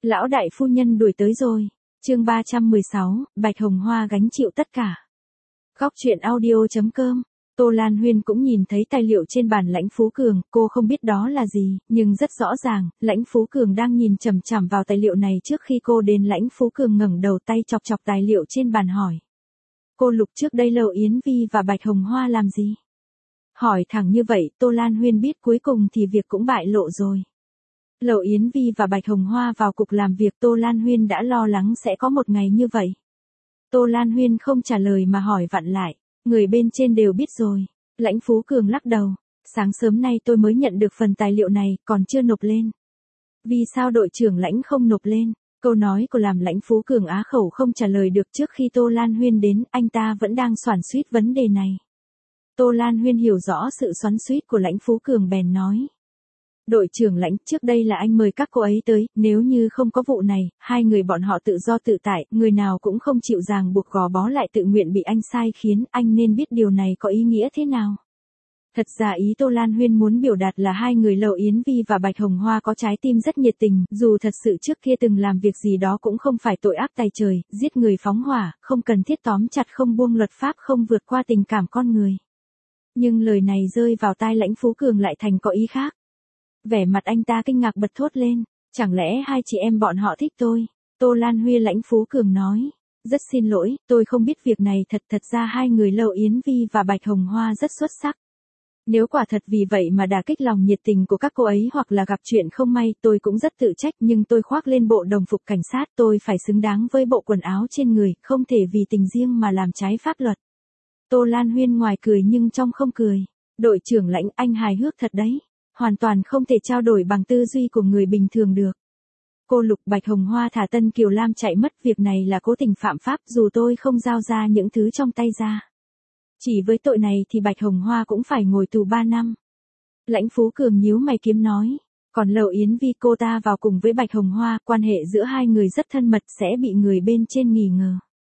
Lão đại phu nhân đuổi tới rồi. Chương 316, Bạch Hồng Hoa gánh chịu tất cả. Góc truyện audio.com. Tô Lan Huyên cũng nhìn thấy tài liệu trên bàn Lãnh Phú Cường, cô không biết đó là gì, nhưng rất rõ ràng, Lãnh Phú Cường đang nhìn chằm chằm vào tài liệu này. Trước khi cô đến, Lãnh Phú Cường ngẩng đầu, tay chọc chọc tài liệu trên bàn hỏi. Cô Lục, trước đây Lầu Yến Vi và Bạch Hồng Hoa làm gì? Hỏi thẳng như vậy, Tô Lan Huyên biết cuối cùng thì việc cũng bại lộ rồi. Lầu Yến Vi và Bạch Hồng Hoa vào cục làm việc, Tô Lan Huyên đã lo lắng sẽ có một ngày như vậy. Tô Lan Huyên không trả lời mà hỏi vặn lại. Người bên trên đều biết rồi. Lãnh Phú Cường lắc đầu. Sáng sớm nay tôi mới nhận được phần tài liệu này, còn chưa nộp lên. Vì sao đội trưởng Lãnh không nộp lên? Câu nói của làm Lãnh Phú Cường á khẩu không trả lời được. Trước khi Tô Lan Huyên đến, anh ta vẫn đang xoắn xuýt vấn đề này. Tô Lan Huyên hiểu rõ sự xoắn xuýt của Lãnh Phú Cường bèn nói. Đội trưởng Lãnh, trước đây là anh mời các cô ấy tới, nếu như không có vụ này, hai người bọn họ tự do tự tại, người nào cũng không chịu ràng buộc gò bó lại tự nguyện bị anh sai khiến, anh nên biết điều này có ý nghĩa thế nào. Thật ra ý Tô Lan Huyên muốn biểu đạt là hai người Lầu Yến Vi và Bạch Hồng Hoa có trái tim rất nhiệt tình, dù thật sự trước kia từng làm việc gì đó cũng không phải tội ác tày trời, giết người phóng hỏa, không cần thiết tóm chặt, không buông luật pháp, không vượt qua tình cảm con người. Nhưng lời này rơi vào tai Lãnh Phú Cường lại thành có ý khác. Vẻ mặt anh ta kinh ngạc bật thốt lên, chẳng lẽ hai chị em bọn họ thích tôi? Tô Lan Huyên. Lãnh Phú Cường nói, rất xin lỗi, tôi không biết việc này. Thật ra hai người Lầu Yến Vi và Bạch Hồng Hoa rất xuất sắc. Nếu quả thật vì vậy mà đả kích lòng nhiệt tình của các cô ấy hoặc là gặp chuyện không may, tôi cũng rất tự trách, nhưng tôi khoác lên bộ đồng phục cảnh sát, tôi phải xứng đáng với bộ quần áo trên người, không thể vì tình riêng mà làm trái pháp luật. Tô Lan Huyên ngoài cười nhưng trong không cười. Đội trưởng Lãnh, anh hài hước thật đấy. Hoàn toàn không thể trao đổi bằng tư duy của người bình thường được. Cô Lục, Bạch Hồng Hoa thả Tân Kiều Lam chạy mất, việc này là cố tình phạm pháp, dù tôi không giao ra những thứ trong tay ra. Chỉ với tội này thì Bạch Hồng Hoa cũng phải ngồi tù 3 năm. Lãnh Phú Cường nhíu mày kiếm nói, còn Lầu Yến Vi cô ta vào cùng với Bạch Hồng Hoa, quan hệ giữa hai người rất thân mật, sẽ bị người bên trên nghi ngờ.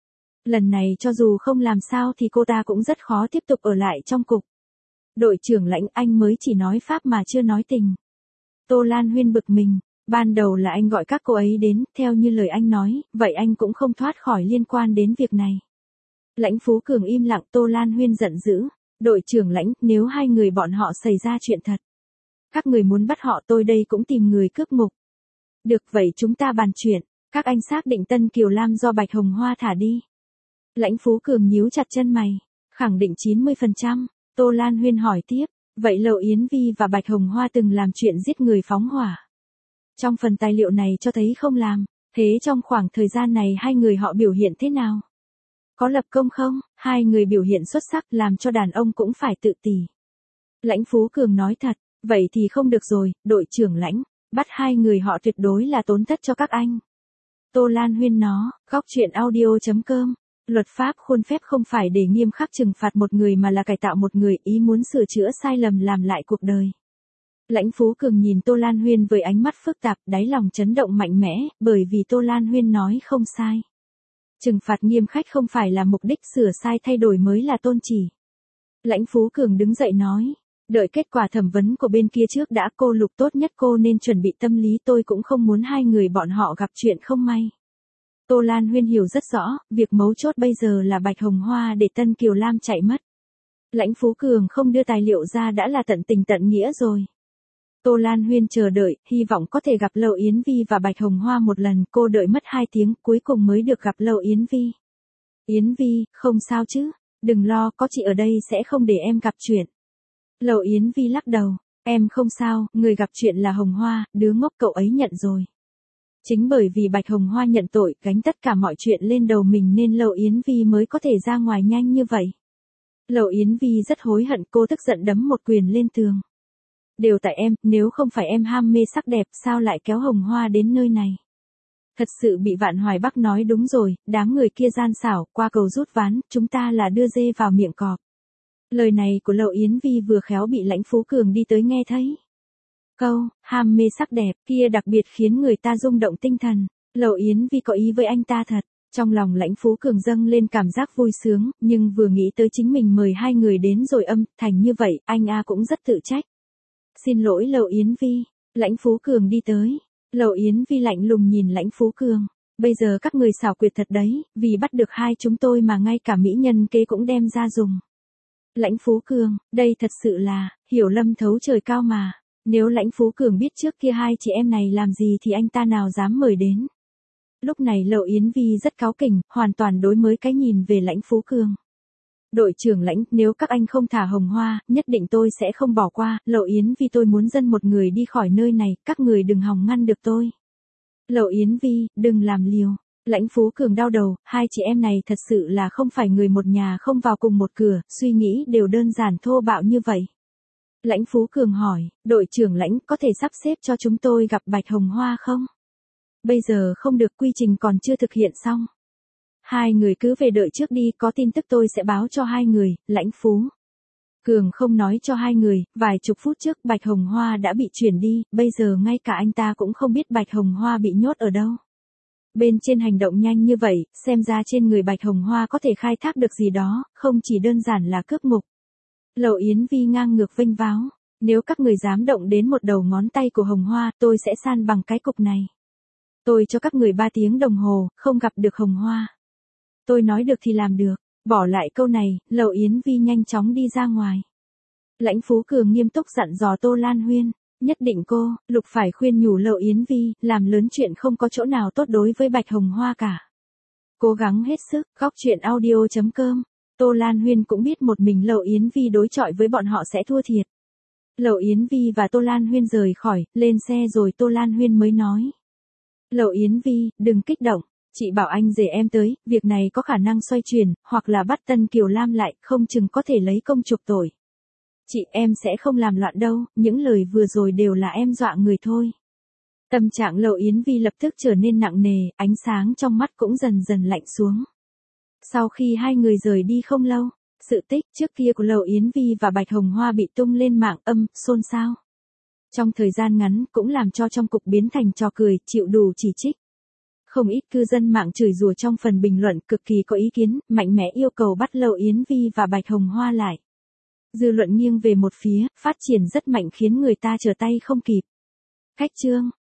Lần này cho dù không làm sao thì cô ta cũng rất khó tiếp tục ở lại trong cục. Đội trưởng Lãnh, anh mới chỉ nói pháp mà chưa nói tình. Tô Lan Huyên bực mình, ban đầu là anh gọi các cô ấy đến, theo như lời anh nói, vậy anh cũng không thoát khỏi liên quan đến việc này. Lãnh Phú Cường im lặng. Tô Lan Huyên giận dữ, đội trưởng Lãnh, nếu hai người bọn họ xảy ra chuyện thật, các người muốn bắt họ, tôi đây cũng tìm người cướp ngục. Được, vậy chúng ta bàn chuyện, các anh xác định Tân Kiều Lam do Bạch Hồng Hoa thả đi. Lãnh Phú Cường nhíu chặt chân mày, khẳng định 90%. Tô Lan Huyên hỏi tiếp, vậy Lầu Yến Vi và Bạch Hồng Hoa từng làm chuyện giết người phóng hỏa? Trong phần tài liệu này cho thấy không làm, thế trong khoảng thời gian này hai người họ biểu hiện thế nào? Có lập công không? Hai người biểu hiện xuất sắc, làm cho đàn ông cũng phải tự tỷ. Lãnh Phú Cường nói thật, vậy thì không được rồi, đội trưởng Lãnh, bắt hai người họ tuyệt đối là tổn thất cho các anh. Tô Lan Huyên nó, góc truyện audio.com. Luật pháp khuôn phép không phải để nghiêm khắc trừng phạt một người mà là cải tạo một người, ý muốn sửa chữa sai lầm, làm lại cuộc đời. Lãnh Phú Cường nhìn Tô Lan Huyên với ánh mắt phức tạp, đáy lòng chấn động mạnh mẽ, bởi vì Tô Lan Huyên nói không sai. Trừng phạt nghiêm khắc không phải là mục đích, sửa sai thay đổi mới là tôn chỉ. Lãnh Phú Cường đứng dậy nói, đợi kết quả thẩm vấn của bên kia trước đã. Cô Lục, tốt nhất cô nên chuẩn bị tâm lý, tôi cũng không muốn hai người bọn họ gặp chuyện không may. Tô Lan Huyên hiểu rất rõ, việc mấu chốt bây giờ là Bạch Hồng Hoa để Tân Kiều Lam chạy mất. Lãnh Phú Cường không đưa tài liệu ra đã là tận tình tận nghĩa rồi. Tô Lan Huyên chờ đợi, hy vọng có thể gặp Lầu Yến Vi và Bạch Hồng Hoa một lần. Cô đợi mất 2 tiếng, cuối cùng mới được gặp Lầu Yến Vi. Yến Vi, không sao chứ? Đừng lo, có chị ở đây sẽ không để em gặp chuyện. Lầu Yến Vi lắc đầu, em không sao, người gặp chuyện là Hồng Hoa, đứa ngốc cậu ấy nhận rồi. Chính bởi vì Bạch Hồng Hoa nhận tội, gánh tất cả mọi chuyện lên đầu mình nên Lầu Yến Vi mới có thể ra ngoài nhanh như vậy. Lầu Yến Vi rất hối hận, cô tức giận đấm một quyền lên tường. Đều tại em, nếu không phải em ham mê sắc đẹp, sao lại kéo Hồng Hoa đến nơi này? Thật sự bị Vạn Hoài Bắc nói đúng rồi, đám người kia gian xảo, qua cầu rút ván, chúng ta là đưa dê vào miệng cọp. Lời này của Lầu Yến Vi vừa khéo bị Lãnh Phú Cường đi tới nghe thấy. Câu, ham mê sắc đẹp, kia đặc biệt khiến người ta rung động tinh thần. Lầu Yến Vi có ý với anh ta thật. Trong lòng Lãnh Phú Cường dâng lên cảm giác vui sướng, nhưng vừa nghĩ tới chính mình mời hai người đến rồi âm thành như vậy, anh cũng rất tự trách. Xin lỗi Lầu Yến Vi. Lãnh Phú Cường đi tới. Lầu Yến Vi lạnh lùng nhìn Lãnh Phú Cường. Bây giờ các người xảo quyệt thật đấy, vì bắt được hai chúng tôi mà ngay cả mỹ nhân kế cũng đem ra dùng. Lãnh Phú Cường, đây thật sự là, hiểu lầm thấu trời cao mà. Nếu Lãnh Phú Cường biết trước kia hai chị em này làm gì thì anh ta nào dám mời đến. Lúc này Lầu Yến Vi rất cáu kỉnh, hoàn toàn đối mới cái nhìn về Lãnh Phú Cường. Đội trưởng Lãnh, nếu các anh không thả Hồng Hoa, nhất định tôi sẽ không bỏ qua. Lầu Yến Vi, tôi muốn dân một người đi khỏi nơi này, các người đừng hòng ngăn được tôi. Lầu Yến Vi, đừng làm liều. Lãnh Phú Cường đau đầu, hai chị em này thật sự là không phải người một nhà không vào cùng một cửa, suy nghĩ đều đơn giản thô bạo như vậy. Lãnh Phú Cường hỏi, đội trưởng Lãnh có thể sắp xếp cho chúng tôi gặp Bạch Hồng Hoa không? Bây giờ không được, quy trình còn chưa thực hiện xong. Hai người cứ về đợi trước đi, có tin tức tôi sẽ báo cho hai người. Lãnh Phú Cường không nói cho hai người, vài chục phút trước Bạch Hồng Hoa đã bị chuyển đi, bây giờ ngay cả anh ta cũng không biết Bạch Hồng Hoa bị nhốt ở đâu. Bên trên hành động nhanh như vậy, xem ra trên người Bạch Hồng Hoa có thể khai thác được gì đó, không chỉ đơn giản là cướp ngục. Lầu Yến Vi ngang ngược vênh váo, nếu các người dám động đến một đầu ngón tay của Hồng Hoa, tôi sẽ san bằng cái cục này. Tôi cho các người 3 tiếng đồng hồ, không gặp được Hồng Hoa. Tôi nói được thì làm được. Bỏ lại câu này, Lầu Yến Vi nhanh chóng đi ra ngoài. Lãnh Phú Cường nghiêm túc dặn dò Tô Lan Huyên. Nhất định cô, Lục phải khuyên nhủ Lầu Yến Vi, làm lớn chuyện không có chỗ nào tốt đối với Bạch Hồng Hoa cả. Cố gắng hết sức, góc chuyện audio.com. Tô Lan Huyên cũng biết một mình Lầu Yến Vi đối chọi với bọn họ sẽ thua thiệt. Lầu Yến Vi và Tô Lan Huyên rời khỏi, lên xe rồi Tô Lan Huyên mới nói. Lầu Yến Vi, đừng kích động. Chị bảo anh rể em tới, việc này có khả năng xoay chuyển, hoặc là bắt Tân Kiều Lam lại, không chừng có thể lấy công chuộc tội. Chị, em sẽ không làm loạn đâu, những lời vừa rồi đều là em dọa người thôi. Tâm trạng Lầu Yến Vi lập tức trở nên nặng nề, ánh sáng trong mắt cũng dần dần lạnh xuống. Sau khi hai người rời đi không lâu, sự tích trước kia của Lầu Yến Vi và Bạch Hồng Hoa bị tung lên mạng xôn xao. Trong thời gian ngắn cũng làm cho trong cục biến thành trò cười, chịu đủ chỉ trích. Không ít cư dân mạng chửi rủa trong phần bình luận cực kỳ có ý kiến, mạnh mẽ yêu cầu bắt Lầu Yến Vi và Bạch Hồng Hoa lại. Dư luận nghiêng về một phía, phát triển rất mạnh khiến người ta trở tay không kịp. Khách chương